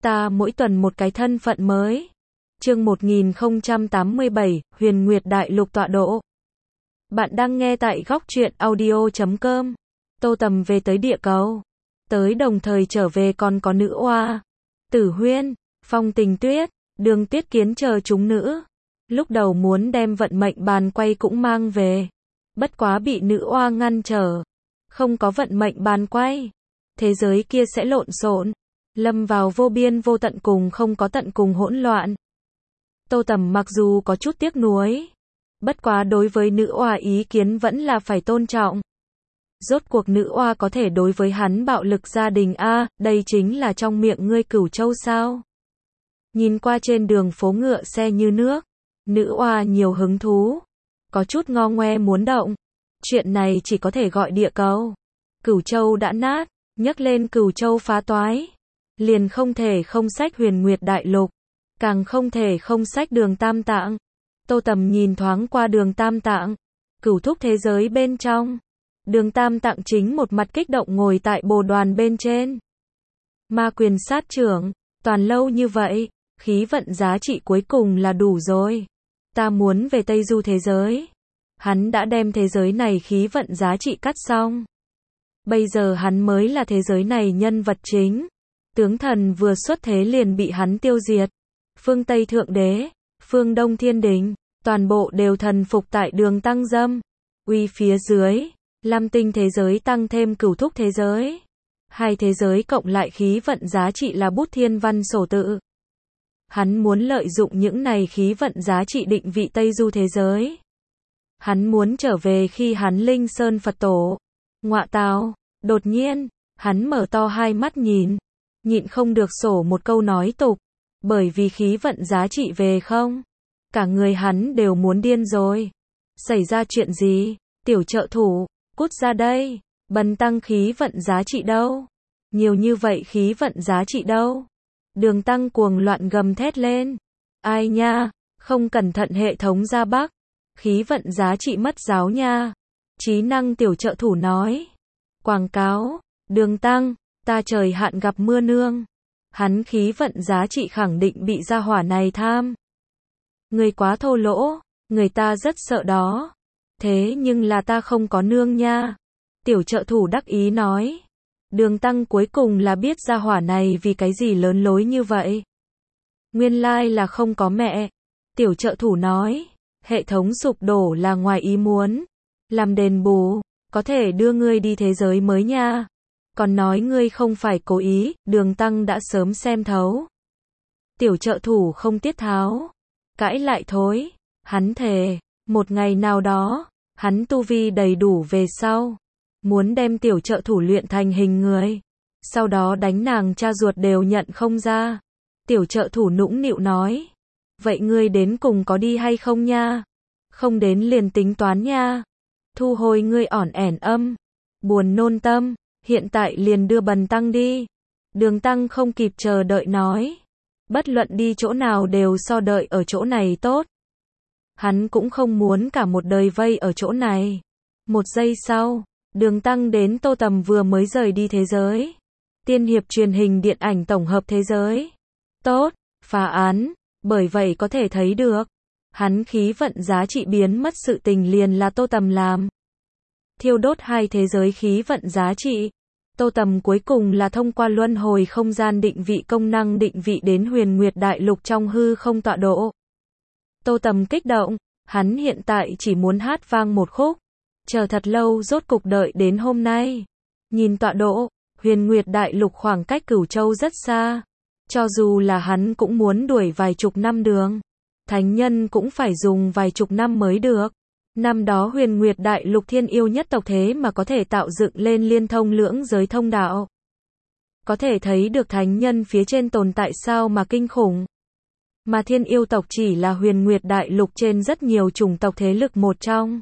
Ta mỗi tuần một cái thân phận mới. Chương 1087, Huyền Nguyệt Đại Lục tọa độ. Bạn đang nghe tại góc truyện audio.com. Tô Tầm về tới địa cầu. Tới đồng thời trở về còn có nữ oa, Tử Huyên, Phong Tình Tuyết, Đường Tuyết Kiến chờ chúng nữ. Lúc đầu muốn đem vận mệnh bàn quay cũng mang về. Bất quá bị nữ oa ngăn trở. Không có vận mệnh bàn quay. Thế giới kia sẽ lộn xộn, lâm vào vô biên vô tận cùng không có tận cùng hỗn loạn. Tô Tầm mặc dù có chút tiếc nuối, bất quá đối với nữ oa ý kiến vẫn là phải tôn trọng. Rốt cuộc nữ oa có thể đối với hắn bạo lực gia đình a, đây chính là trong miệng ngươi Cửu Châu sao? Nhìn qua trên đường phố ngựa xe như nước, nữ oa nhiều hứng thú, có chút ngo ngoe muốn động. Chuyện này chỉ có thể gọi địa cầu. Cửu Châu đã nát, nhắc lên Cửu Châu phá toái, liền không thể không xách Huyền Nguyệt Đại Lục, càng không thể không xách Đường Tam Tạng. Tô Tầm nhìn thoáng qua Đường Tam Tạng, cửu thúc thế giới bên trong. Đường Tam Tạng chính một mặt kích động ngồi tại bồ đoàn bên trên. Ma quyền sát trưởng, toàn lâu như vậy, khí vận giá trị cuối cùng là đủ rồi. Ta muốn về Tây Du thế giới. Hắn đã đem thế giới này khí vận giá trị cắt xong. Bây giờ hắn mới là thế giới này nhân vật chính. Tướng thần vừa xuất thế liền bị hắn tiêu diệt. Phương Tây Thượng Đế, phương Đông Thiên Đình, toàn bộ đều thần phục tại Đường Tăng Dâm. Uy phía dưới, Lam Tinh thế giới tăng thêm Cửu Thúc thế giới. Hai thế giới cộng lại khí vận giá trị là bút thiên văn sổ tự. Hắn muốn lợi dụng những này khí vận giá trị định vị Tây Du thế giới. Hắn muốn trở về khi hắn Linh Sơn Phật Tổ. Ngọa tào, đột nhiên, hắn mở to hai mắt nhìn, nhịn không được sổ một câu nói tục, bởi vì khí vận giá trị về không? Cả người hắn đều muốn điên rồi. Xảy ra chuyện gì? Tiểu trợ thủ, cút ra đây, bần tăng khí vận giá trị đâu? Nhiều như vậy khí vận giá trị đâu? Đường Tăng cuồng loạn gầm thét lên. Ai nha, không cẩn thận hệ thống ra bắc, khí vận giá trị mất giáo nha. Trí năng tiểu trợ thủ nói. Quảng cáo, Đường Tăng, ta trời hạn gặp mưa nương. Hắn khí vận giá trị khẳng định bị gia hỏa này tham. Người quá thô lỗ, người ta rất sợ đó. Thế nhưng là ta không có nương nha. Tiểu trợ thủ đắc ý nói. Đường Tăng cuối cùng là biết gia hỏa này vì cái gì lớn lối như vậy. Nguyên lai là không có mẹ. Tiểu trợ thủ nói. Hệ thống sụp đổ là ngoài ý muốn. Làm đền bù, có thể đưa ngươi đi thế giới mới nha. Còn nói ngươi không phải cố ý, Đường Tăng đã sớm xem thấu. Tiểu trợ thủ không tiết tháo. Cãi lại thối. Hắn thề, một ngày nào đó, hắn tu vi đầy đủ về sau. Muốn đem tiểu trợ thủ luyện thành hình người. Sau đó đánh nàng cha ruột đều nhận không ra. Tiểu trợ thủ nũng nịu nói. Vậy ngươi đến cùng có đi hay không nha? Không đến liền tính toán nha. Thu hồi ngươi ỏn ẻn âm. Buồn nôn tâm. Hiện tại liền đưa bần tăng đi. Đường Tăng không kịp chờ đợi nói. Bất luận đi chỗ nào đều so đợi ở chỗ này tốt. Hắn cũng không muốn cả một đời vây ở chỗ này. Một giây sau, Đường Tăng đến Tô Tầm vừa mới rời đi thế giới. Tiên hiệp truyền hình điện ảnh tổng hợp thế giới. Tốt, phá án, bởi vậy có thể thấy được. Hắn khí vận giá trị biến mất sự tình liền là Tô Tầm làm. Thiêu đốt hai thế giới khí vận giá trị. Tô Tầm cuối cùng là thông qua luân hồi không gian định vị công năng định vị đến Huyền Nguyệt Đại Lục trong hư không tọa độ. Tô Tầm kích động, hắn hiện tại chỉ muốn hát vang một khúc. Chờ thật lâu rốt cục đợi đến hôm nay. Nhìn tọa độ, Huyền Nguyệt Đại Lục khoảng cách Cửu Châu rất xa. Cho dù là hắn cũng muốn đuổi vài chục năm đường. Thánh nhân cũng phải dùng vài chục năm mới được. Năm đó Huyền Nguyệt Đại Lục thiên yêu nhất tộc thế mà có thể tạo dựng lên liên thông lưỡng giới thông đạo. Có thể thấy được thánh nhân phía trên tồn tại sao mà kinh khủng. Mà thiên yêu tộc chỉ là Huyền Nguyệt Đại Lục trên rất nhiều chủng tộc thế lực một trong.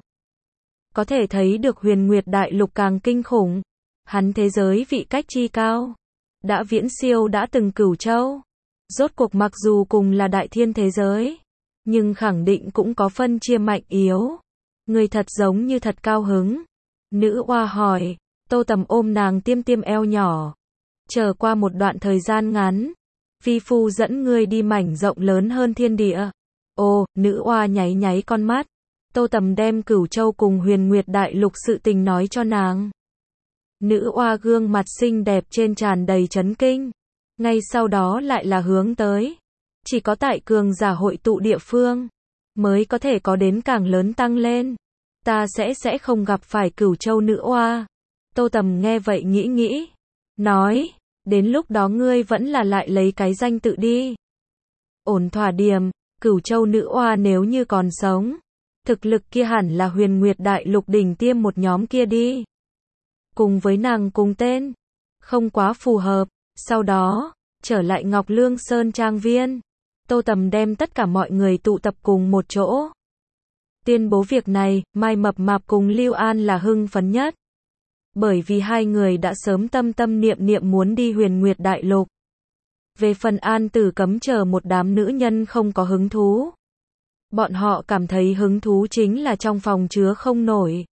Có thể thấy được Huyền Nguyệt Đại Lục càng kinh khủng. Hắn thế giới vị cách chi cao. Đã viễn siêu đã từng Cửu Châu. Rốt cuộc mặc dù cùng là đại thiên thế giới. Nhưng khẳng định cũng có phân chia mạnh yếu. Người thật giống như thật cao hứng. Nữ oa hỏi. Tô Tầm ôm nàng tiêm tiêm eo nhỏ. Chờ qua một đoạn thời gian ngắn. vi phu dẫn ngươi đi mảnh rộng lớn hơn thiên địa. Ồ, nữ oa nháy nháy con mắt. Tô Tầm đem Cửu Châu cùng Huyền Nguyệt Đại Lục sự tình nói cho nàng. Nữ oa gương mặt xinh đẹp trên tràn đầy chấn kinh. Ngay sau đó lại là hướng tới. Chỉ có tại cường giả hội tụ địa phương, mới có thể có đến càng lớn tăng lên. Ta sẽ không gặp phải Cửu Châu nữ oa. Tô Tầm nghe vậy nghĩ. Nói, đến lúc đó ngươi vẫn là lại lấy cái danh tự đi. Ổn thỏa điểm, Cửu Châu nữ oa nếu như còn sống. Thực lực kia hẳn là Huyền Nguyệt Đại Lục đỉnh tiêm một nhóm kia đi. Cùng với nàng cùng tên. Không quá phù hợp. Sau đó, trở lại Ngọc Lương Sơn Trang Viên. Tô Tầm đem tất cả mọi người tụ tập cùng một chỗ. Tuyên bố việc này, Mai Mập Mạp cùng Lưu An là hưng phấn nhất. Bởi vì hai người đã sớm tâm niệm muốn đi Huyền Nguyệt Đại Lục. Về phần An Tử Cấm chờ một đám nữ nhân không có hứng thú. Bọn họ cảm thấy hứng thú chính là trong phòng chứa không nổi.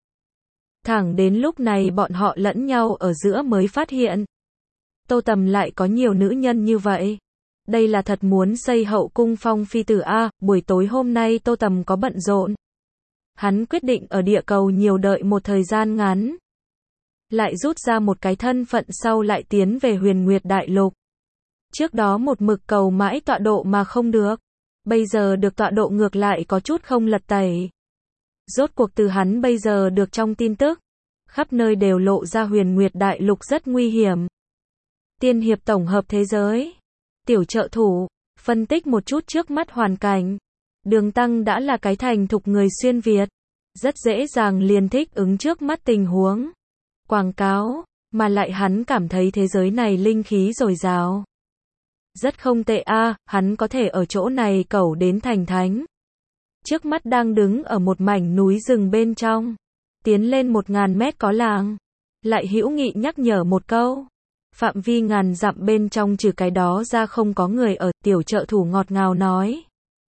Thẳng đến lúc này bọn họ lẫn nhau ở giữa mới phát hiện. Tô Tầm lại có nhiều nữ nhân như vậy. Đây là thật muốn xây hậu cung phong phi tử A. Buổi tối hôm nay Tô Tầm có bận rộn. Hắn quyết định ở địa cầu nhiều đợi một thời gian ngắn. Lại rút ra một cái thân phận sau lại tiến về Huyền Nguyệt Đại Lục. Trước đó một mực cầu mãi tọa độ mà không được. Bây giờ được tọa độ ngược lại có chút không lật tẩy. Rốt cuộc từ hắn bây giờ được trong tin tức. Khắp nơi đều lộ ra Huyền Nguyệt Đại Lục rất nguy hiểm. Tiên hiệp tổng hợp thế giới. Tiểu trợ thủ, phân tích một chút trước mắt hoàn cảnh. Đường Tăng đã là cái thành thục người xuyên Việt. Rất dễ dàng liền thích ứng trước mắt tình huống. Quảng cáo, mà lại hắn cảm thấy thế giới này linh khí dồi dào. Rất không tệ a, hắn có thể ở chỗ này cầu đến thành thánh. Trước mắt đang đứng ở một mảnh núi rừng bên trong. Tiến lên 1000 mét có làng. Lại hữu nghị nhắc nhở một câu. Phạm vi ngàn dặm bên trong trừ cái đó ra không có người ở, tiểu trợ thủ ngọt ngào nói.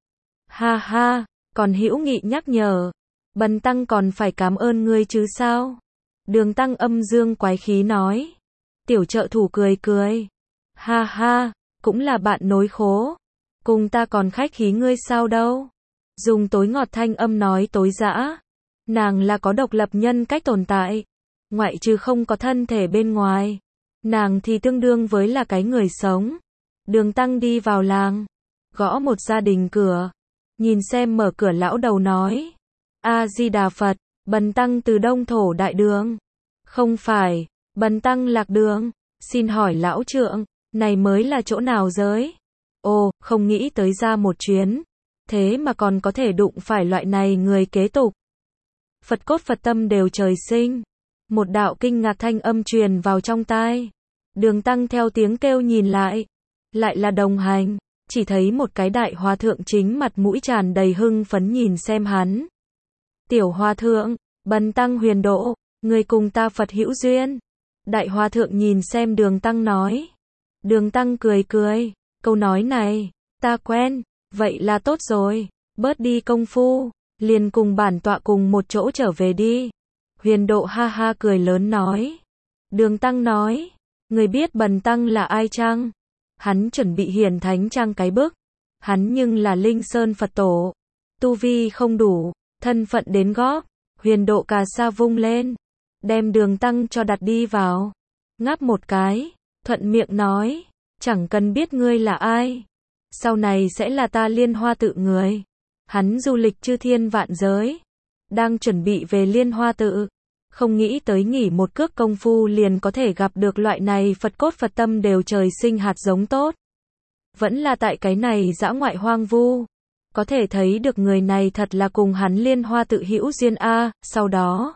Ha ha, còn hữu nghị nhắc nhở. Bần tăng còn phải cảm ơn ngươi chứ sao? Đường Tăng âm dương quái khí nói. Tiểu trợ thủ cười. Ha ha, cũng là bạn nối khố. Cùng ta còn khách khí ngươi sao đâu? Dùng tối ngọt thanh âm nói tối dã. Nàng là có độc lập nhân cách tồn tại. Ngoại trừ không có thân thể bên ngoài. Nàng thì tương đương với là cái người sống. Đường Tăng đi vào làng. Gõ một gia đình cửa. Nhìn xem mở cửa lão đầu nói. A-di-đà Phật, bần tăng từ Đông Thổ Đại Đường. Không phải, bần tăng lạc đường. Xin hỏi lão trượng, này mới là chỗ nào giới? Ồ, không nghĩ tới ra một chuyến. Thế mà còn có thể đụng phải loại này người kế tục. Phật cốt Phật tâm đều trời sinh. Một đạo kinh ngạc thanh âm truyền vào trong tai. Đường Tăng theo tiếng kêu nhìn lại. Lại là đồng hành. Chỉ thấy một cái đại hòa thượng chính mặt mũi tràn đầy hưng phấn nhìn xem hắn. Tiểu hòa thượng, bần tăng huyền độ, người cùng ta Phật hữu duyên. Đại hòa thượng nhìn xem Đường Tăng nói. Đường Tăng cười. Câu nói này, ta quen, vậy là tốt rồi. Bớt đi công phu, liền cùng bản tọa cùng một chỗ trở về đi. Huyền độ ha ha cười lớn nói. Đường Tăng nói, người biết bần tăng là ai chăng? Hắn chuẩn bị hiển thánh trang cái bức. Hắn nhưng là Linh Sơn Phật tổ. Tu vi không đủ, thân phận đến góp. Huyền độ cà sa vung lên. Đem Đường Tăng cho đặt đi vào. Ngáp một cái, thuận miệng nói. Chẳng cần biết ngươi là ai. Sau này sẽ là ta Liên Hoa tự người. Hắn du lịch chư thiên vạn giới. Đang chuẩn bị về Liên Hoa tự. Không nghĩ tới nghỉ một cước công phu liền có thể gặp được loại này Phật cốt Phật tâm đều trời sinh hạt giống tốt. Vẫn là tại cái này dã ngoại hoang vu. Có thể thấy được người này thật là cùng hắn Liên Hoa tự hữu duyên a. Sau đó,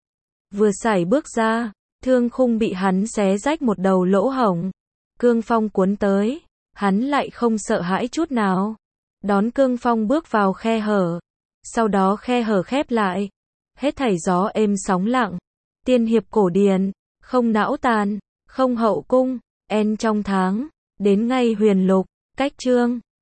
vừa sải bước ra, thương khung bị hắn xé rách một đầu lỗ hổng. Cương phong cuốn tới, hắn lại không sợ hãi chút nào. Đón cương phong bước vào khe hở. Sau đó khe hở khép lại. Hết thảy gió êm sóng lặng. Tiên hiệp cổ điển, không não tàn, không hậu cung, en trong tháng, đến ngay huyền lục, cách chương.